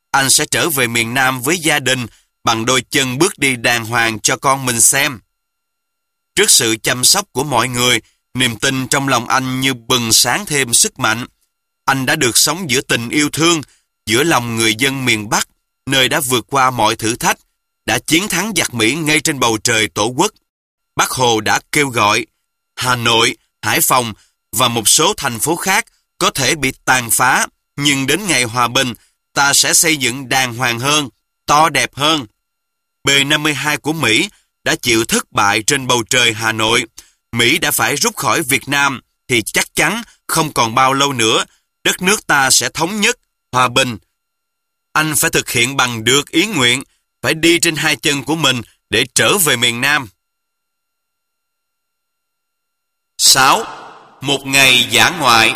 [SPEAKER 1] anh sẽ trở về miền Nam với gia đình bằng đôi chân bước đi đàng hoàng cho con mình xem. Trước sự chăm sóc của mọi người, niềm tin trong lòng anh như bừng sáng thêm sức mạnh. Anh đã được sống giữa tình yêu thương, giữa lòng người dân miền Bắc, nơi đã vượt qua mọi thử thách, đã chiến thắng giặc Mỹ ngay trên bầu trời Tổ quốc. Bác Hồ đã kêu gọi Hà Nội, Hải Phòng và một số thành phố khác có thể bị tàn phá, nhưng đến ngày hòa bình, ta sẽ xây dựng đàng hoàng hơn, to đẹp hơn. B năm mươi hai của Mỹ đã chịu thất bại trên bầu trời Hà Nội. Mỹ đã phải rút khỏi Việt Nam, thì chắc chắn không còn bao lâu nữa, đất nước ta sẽ thống nhất, hòa bình. Anh phải thực hiện bằng được ý nguyện, phải đi trên hai chân của mình để trở về miền Nam. sáu. Một ngày dã ngoại.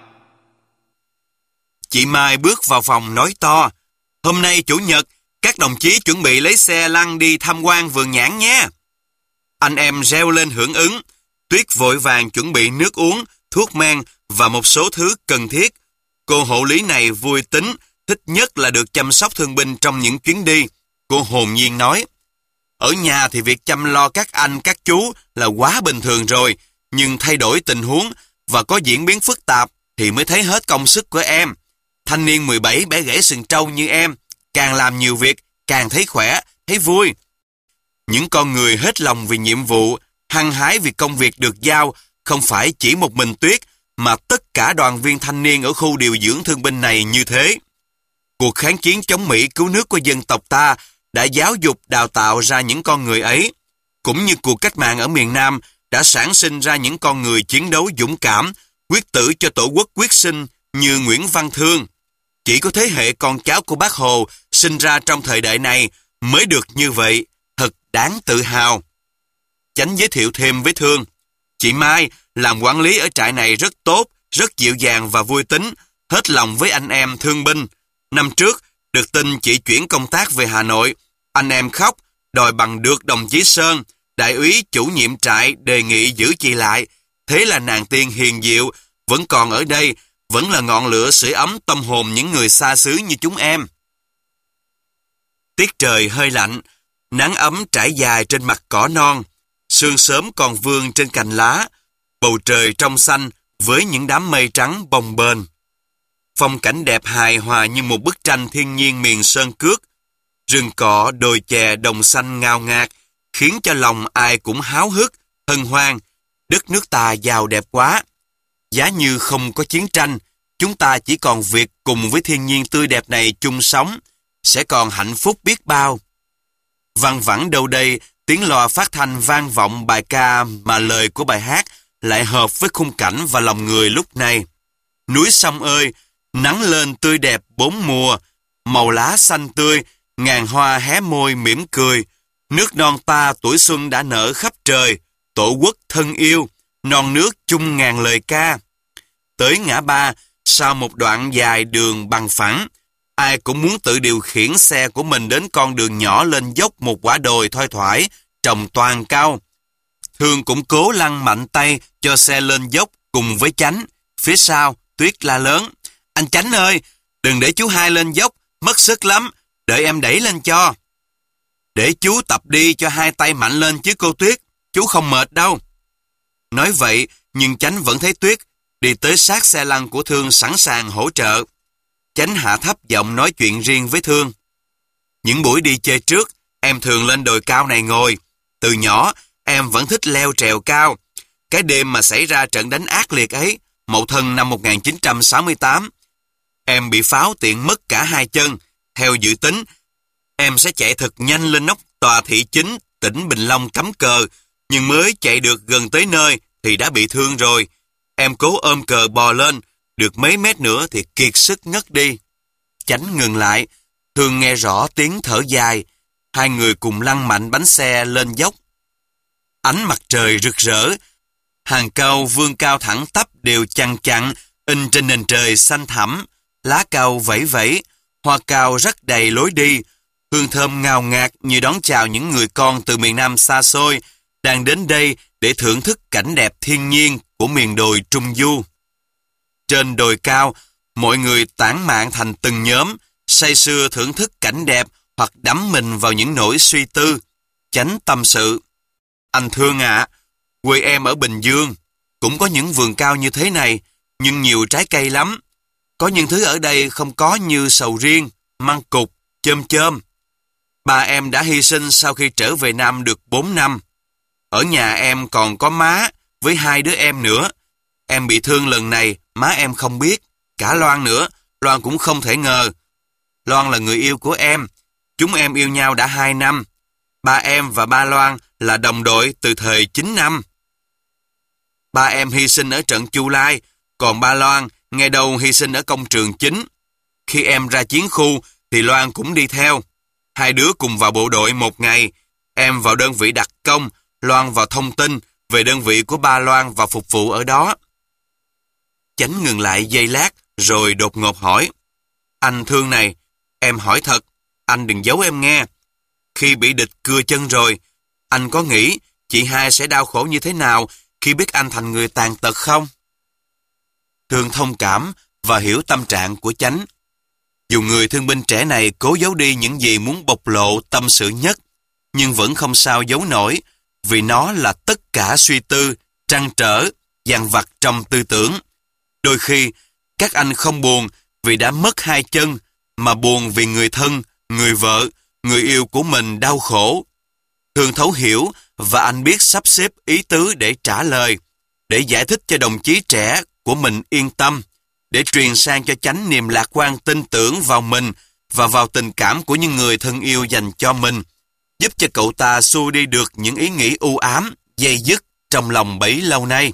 [SPEAKER 1] Chị Mai bước vào phòng nói to, hôm nay Chủ nhật, các đồng chí chuẩn bị lấy xe lăn đi tham quan vườn nhãn nhé. Anh em reo lên hưởng ứng. Tuyết vội vàng chuẩn bị nước uống, thuốc men và một số thứ cần thiết. Cô hộ lý này vui tính, thích nhất là được chăm sóc thương binh trong những chuyến đi. Cô hồn nhiên nói, ở nhà thì việc chăm lo các anh các chú là quá bình thường rồi, nhưng thay đổi tình huống và có diễn biến phức tạp thì mới thấy hết công sức của em. Thanh niên mười bảy bẻ gãy sừng trâu như em, càng làm nhiều việc, càng thấy khỏe, thấy vui. Những con người hết lòng vì nhiệm vụ, hăng hái vì công việc được giao, không phải chỉ một mình Tuyết, mà tất cả đoàn viên thanh niên ở khu điều dưỡng thương binh này như thế. Cuộc kháng chiến chống Mỹ cứu nước của dân tộc ta đã giáo dục đào tạo ra những con người ấy, cũng như cuộc cách mạng ở miền Nam đã sản sinh ra những con người chiến đấu dũng cảm, quyết tử cho Tổ quốc quyết sinh như Nguyễn Văn Thương. Chỉ có thế hệ con cháu của Bác Hồ sinh ra trong thời đại này mới được như vậy, thật đáng tự hào. Chánh giới thiệu thêm với Thương, chị Mai làm quản lý ở trại này rất tốt, rất dịu dàng và vui tính, hết lòng với anh em thương binh. Năm trước, được tin chị chuyển công tác về Hà Nội, anh em khóc, đòi bằng được đồng chí Sơn, đại úy chủ nhiệm trại đề nghị giữ chị lại. Thế là nàng tiên hiền diệu, vẫn còn ở đây, vẫn là ngọn lửa sưởi ấm tâm hồn những người xa xứ như chúng em. Tiết trời hơi lạnh, nắng ấm trải dài trên mặt cỏ non, sương sớm còn vương trên cành lá, bầu trời trong xanh với những đám mây trắng bồng bềnh. Phong cảnh đẹp hài hòa như một bức tranh thiên nhiên miền sơn cước. Rừng cỏ, đồi chè, đồng xanh ngao ngạt, khiến cho lòng ai cũng háo hức, hân hoan. Đất nước ta giàu đẹp quá. Giá như không có chiến tranh, chúng ta chỉ còn việc cùng với thiên nhiên tươi đẹp này chung sống, sẽ còn hạnh phúc biết bao. Văng vẳng đâu đây, tiếng loa phát thanh vang vọng bài ca mà lời của bài hát lại hợp với khung cảnh và lòng người lúc này. Núi sông ơi, nắng lên tươi đẹp bốn mùa, màu lá xanh tươi, ngàn hoa hé môi mỉm cười. Nước non ta tuổi xuân đã nở khắp trời, Tổ quốc thân yêu, non nước chung ngàn lời ca. Tới ngã ba, sau một đoạn dài đường bằng phẳng, ai cũng muốn tự điều khiển xe của mình đến con đường nhỏ lên dốc một quả đồi thoai thoải, trồng toàn cao. Thương cũng cố lăn mạnh tay cho xe lên dốc cùng với Chánh. Phía sau, Tuyết la lớn, anh Chánh ơi, đừng để chú Hai lên dốc, mất sức lắm, đợi em đẩy lên cho. Để chú tập đi cho hai tay mạnh lên chứ cô Tuyết, chú không mệt đâu. Nói vậy, nhưng Chánh vẫn thấy Tuyết đi tới sát xe lăn của Thương sẵn sàng hỗ trợ. Chánh hạ thấp giọng nói chuyện riêng với Thương. Những buổi đi chơi trước, em thường lên đồi cao này ngồi. Từ nhỏ, em vẫn thích leo trèo cao. Cái đêm mà xảy ra trận đánh ác liệt ấy, Mậu Thân năm một nghìn chín trăm sáu mươi tám, em bị pháo tiện mất cả hai chân. Theo dự tính, em sẽ chạy thật nhanh lên nóc tòa thị chính tỉnh Bình Long cắm cờ, nhưng mới chạy được gần tới nơi thì đã bị thương rồi. Em cố ôm cờ bò lên, được mấy mét nữa thì kiệt sức ngất đi. Chánh ngừng lại, Thương nghe rõ tiếng thở dài. Hai người cùng lăn mạnh bánh xe lên dốc. Ánh mặt trời rực rỡ, hàng cau vươn cao thẳng tắp đều chằng chặn, in trên nền trời xanh thẳm. Lá cau vẫy vẫy, hoa cau rắc đầy lối đi. Hương thơm ngào ngạt như đón chào những người con từ miền Nam xa xôi, đang đến đây để thưởng thức cảnh đẹp thiên nhiên của miền đồi Trung Du. Trên đồi cao, mọi người tản mạn thành từng nhóm, say sưa thưởng thức cảnh đẹp hoặc đắm mình vào những nỗi suy tư. Chánh tâm sự: Anh Thương ạ, à, quê em ở Bình Dương, cũng có những vườn cao như thế này, nhưng nhiều trái cây lắm. Có những thứ ở đây không có như sầu riêng, măng cụt, chôm chôm. Ba em đã hy sinh sau khi trở về Nam được bốn năm. Ở nhà em còn có má với hai đứa em nữa. Em bị thương lần này, má em không biết. Cả Loan nữa, Loan cũng không thể ngờ. Loan là người yêu của em. Chúng em yêu nhau đã hai năm. Ba em và ba Loan là đồng đội từ thời chín năm. Ba em hy sinh ở trận Chu Lai, còn ba Loan ngày đầu hy sinh ở công trường chính. Khi em ra chiến khu thì Loan cũng đi theo. Hai đứa cùng vào bộ đội một ngày. Em vào đơn vị đặc công, Loan vào thông tin về đơn vị của ba Loan và phục vụ ở đó. Chánh ngừng lại giây lát rồi đột ngột hỏi: Anh Thương này, em hỏi thật, anh đừng giấu em nghe. Khi bị địch cưa chân rồi, anh có nghĩ chị hai sẽ đau khổ như thế nào khi biết anh thành người tàn tật không? Thương thông cảm và hiểu tâm trạng của Chánh. Dù người thương binh trẻ này cố giấu đi những gì muốn bộc lộ tâm sự nhất, nhưng vẫn không sao giấu nổi, vì nó là tất cả suy tư, trăn trở, dằn vặt trong tư tưởng. Đôi khi, các anh không buồn vì đã mất hai chân, mà buồn vì người thân, người vợ, người yêu của mình đau khổ. Thương thấu hiểu và anh biết sắp xếp ý tứ để trả lời, để giải thích cho đồng chí trẻ của mình yên tâm, để truyền sang cho Chánh niềm lạc quan tin tưởng vào mình và vào tình cảm của những người thân yêu dành cho mình, giúp cho cậu ta xua đi được những ý nghĩ u ám, dây dứt trong lòng bấy lâu nay.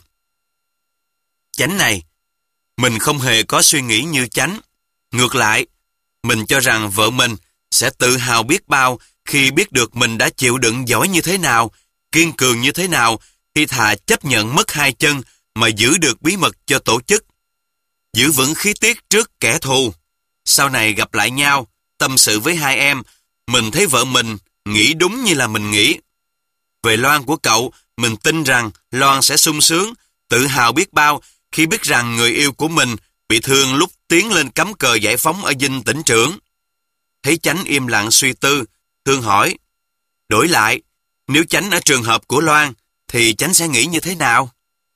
[SPEAKER 1] Chánh này, mình không hề có suy nghĩ như Chánh. Ngược lại, mình cho rằng vợ mình sẽ tự hào biết bao khi biết được mình đã chịu đựng giỏi như thế nào, kiên cường như thế nào, khi thà chấp nhận mất hai chân mà giữ được bí mật cho tổ chức. Giữ vững khí tiết trước kẻ thù. Sau này gặp lại nhau, tâm sự với hai em, mình thấy vợ mình nghĩ đúng như là mình nghĩ. Về Loan của cậu, mình tin rằng Loan sẽ sung sướng, tự hào biết bao khi biết rằng người yêu của mình bị thương lúc tiến lên cắm cờ giải phóng ở dinh tỉnh trưởng. Thấy Chánh im lặng suy tư, Thương hỏi: Đổi lại, nếu Chánh ở trường hợp của Loan, thì Chánh sẽ nghĩ như thế nào?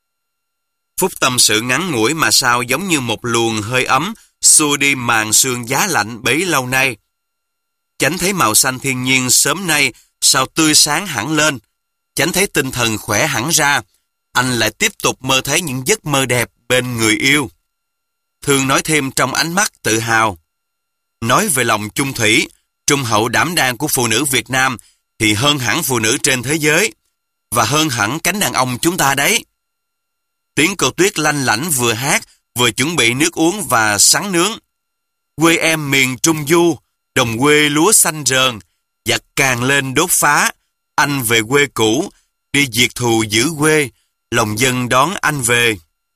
[SPEAKER 1] Phút tâm sự ngắn ngủi mà sao giống như một luồng hơi ấm xua đi màn sương giá lạnh bấy lâu nay. Chánh thấy màu xanh thiên nhiên sớm nay sao tươi sáng hẳn lên. Chánh thấy tinh thần khỏe hẳn ra. Anh lại tiếp tục mơ thấy những giấc mơ đẹp bên người yêu. Thương nói thêm trong ánh mắt tự hào. Nói về lòng chung thủy, trung hậu đảm đang của phụ nữ Việt Nam thì hơn hẳn phụ nữ trên thế giới, và hơn hẳn cánh đàn ông chúng ta đấy. Tiếng cô Tuyết lanh lảnh vừa hát, vừa chuẩn bị nước uống và sắn nướng. Quê em miền Trung Du, đồng quê lúa xanh rờn, giặc càng lên đốt phá, anh về quê cũ, đi diệt thù giữ quê, lòng dân đón anh về.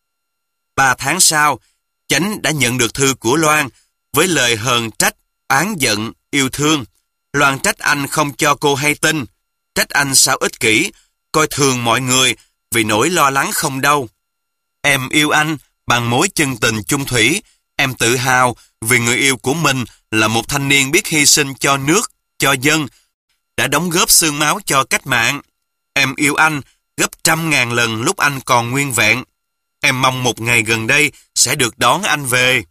[SPEAKER 1] Ba tháng sau, Chánh đã nhận được thư của Loan, với lời hờn trách, oán giận, yêu thương. Loan trách anh không cho cô hay tin, trách anh sao ích kỷ, coi thường mọi người vì nỗi lo lắng không đâu. Em yêu anh bằng mối chân tình chung thủy, em tự hào vì người yêu của mình là một thanh niên biết hy sinh cho nước, cho dân, đã đóng góp xương máu cho cách mạng. Em yêu anh gấp trăm ngàn lần lúc anh còn nguyên vẹn. Em mong một ngày gần đây sẽ được đón anh về.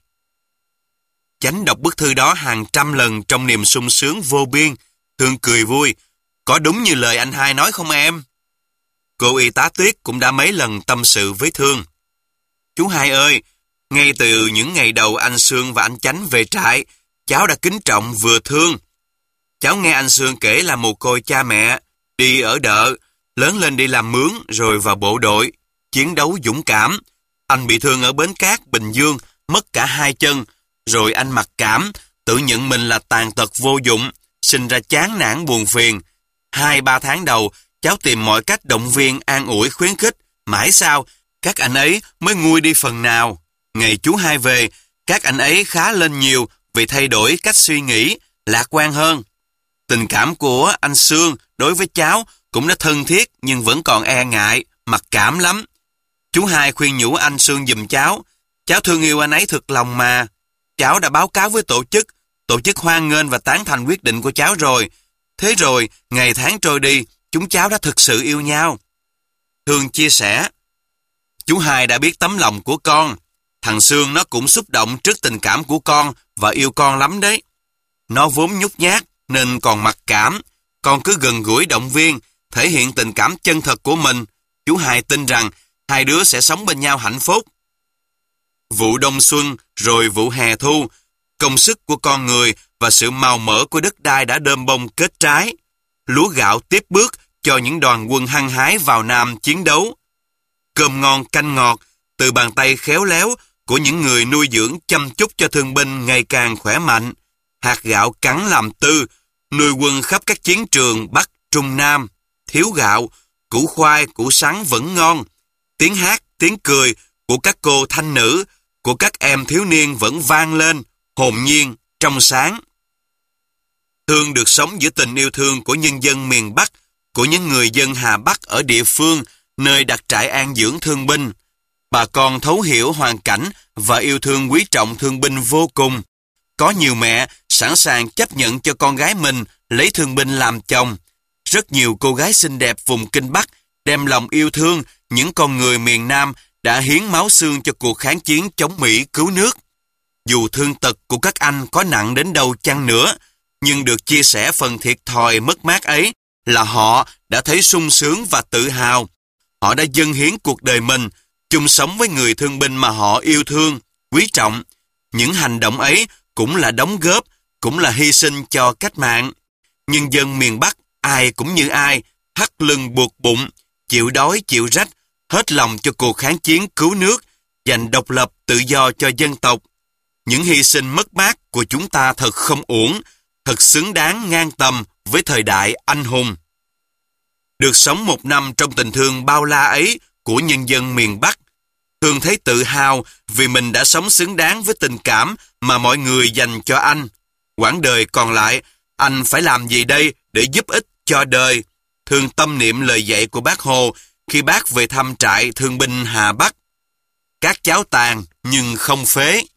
[SPEAKER 1] Chánh đọc bức thư đó hàng trăm lần trong niềm sung sướng vô biên. Thương cười vui. Có đúng như lời anh hai nói không em? Cô y tá Tuyết cũng đã mấy lần tâm sự với Thương. Chú hai ơi, ngay từ những ngày đầu anh Sương và anh Chánh về trại, cháu đã kính trọng vừa thương. Cháu nghe anh Sương kể là mồ côi cha mẹ, đi ở đợ, lớn lên đi làm mướn rồi vào bộ đội, chiến đấu dũng cảm. Anh bị thương ở Bến Cát, Bình Dương, mất cả hai chân, rồi anh mặc cảm, tự nhận mình là tàn tật vô dụng, sinh ra chán nản buồn phiền. Hai ba tháng đầu, cháu tìm mọi cách động viên, an ủi, khuyến khích, mãi sao các anh ấy mới nguôi đi phần nào. Ngày chú hai về, các anh ấy khá lên nhiều vì thay đổi cách suy nghĩ, lạc quan hơn. Tình cảm của anh Sương đối với cháu cũng đã thân thiết nhưng vẫn còn e ngại, mặc cảm lắm. Chú hai khuyên nhủ anh Sương giùm cháu. Cháu thương yêu anh ấy thực lòng mà. Cháu đã báo cáo với tổ chức, tổ chức hoan nghênh và tán thành quyết định của cháu rồi. Thế rồi, ngày tháng trôi đi, chúng cháu đã thực sự yêu nhau. Thương chia sẻ, chú Hai đã biết tấm lòng của con. Thằng Sương nó cũng xúc động trước tình cảm của con và yêu con lắm đấy. Nó vốn nhút nhát nên còn mặc cảm. Con cứ gần gũi động viên, thể hiện tình cảm chân thật của mình. Chú Hai tin rằng hai đứa sẽ sống bên nhau hạnh phúc. Vụ đông xuân rồi vụ hè thu, công sức của con người và sự màu mỡ của đất đai đã đơm bông kết trái. Lúa gạo tiếp bước cho những đoàn quân hăng hái vào Nam chiến đấu. Cơm ngon canh ngọt từ bàn tay khéo léo của những người nuôi dưỡng chăm chút cho thương binh ngày càng khỏe mạnh. Hạt gạo cắn làm tư, nuôi quân khắp các chiến trường Bắc, Trung, Nam. Thiếu gạo, củ khoai, củ sắn vẫn ngon. Tiếng hát, tiếng cười của các cô thanh nữ, của các em thiếu niên vẫn vang lên, hồn nhiên, trong sáng. Thương được sống giữa tình yêu thương của nhân dân miền Bắc, của những người dân Hà Bắc ở địa phương, nơi đặt trại an dưỡng thương binh. Bà con thấu hiểu hoàn cảnh và yêu thương quý trọng thương binh vô cùng. Có nhiều mẹ sẵn sàng chấp nhận cho con gái mình lấy thương binh làm chồng. Rất nhiều cô gái xinh đẹp vùng Kinh Bắc đem lòng yêu thương những con người miền Nam đã hiến máu xương cho cuộc kháng chiến chống Mỹ cứu nước. Dù thương tật của các anh có nặng đến đâu chăng nữa, nhưng được chia sẻ phần thiệt thòi mất mát ấy là họ đã thấy sung sướng và tự hào. Họ đã dâng hiến cuộc đời mình, chung sống với người thương binh mà họ yêu thương, quý trọng. Những hành động ấy cũng là đóng góp, cũng là hy sinh cho cách mạng. Nhân dân miền Bắc ai cũng như ai, thắt lưng buộc bụng, chịu đói chịu rách, hết lòng cho cuộc kháng chiến cứu nước, giành độc lập tự do cho dân tộc. Những hy sinh mất mát của chúng ta thật không uổng, thật xứng đáng ngang tầm với thời đại anh hùng. Được sống một năm trong tình thương bao la ấy của nhân dân miền Bắc, Thương thấy tự hào vì mình đã sống xứng đáng với tình cảm mà mọi người dành cho anh. Quãng đời còn lại, anh phải làm gì đây để giúp ích cho đời? Thương tâm niệm lời dạy của bác Hồ khi bác về thăm trại thương binh Hà Bắc. Các cháu tàn nhưng không phế.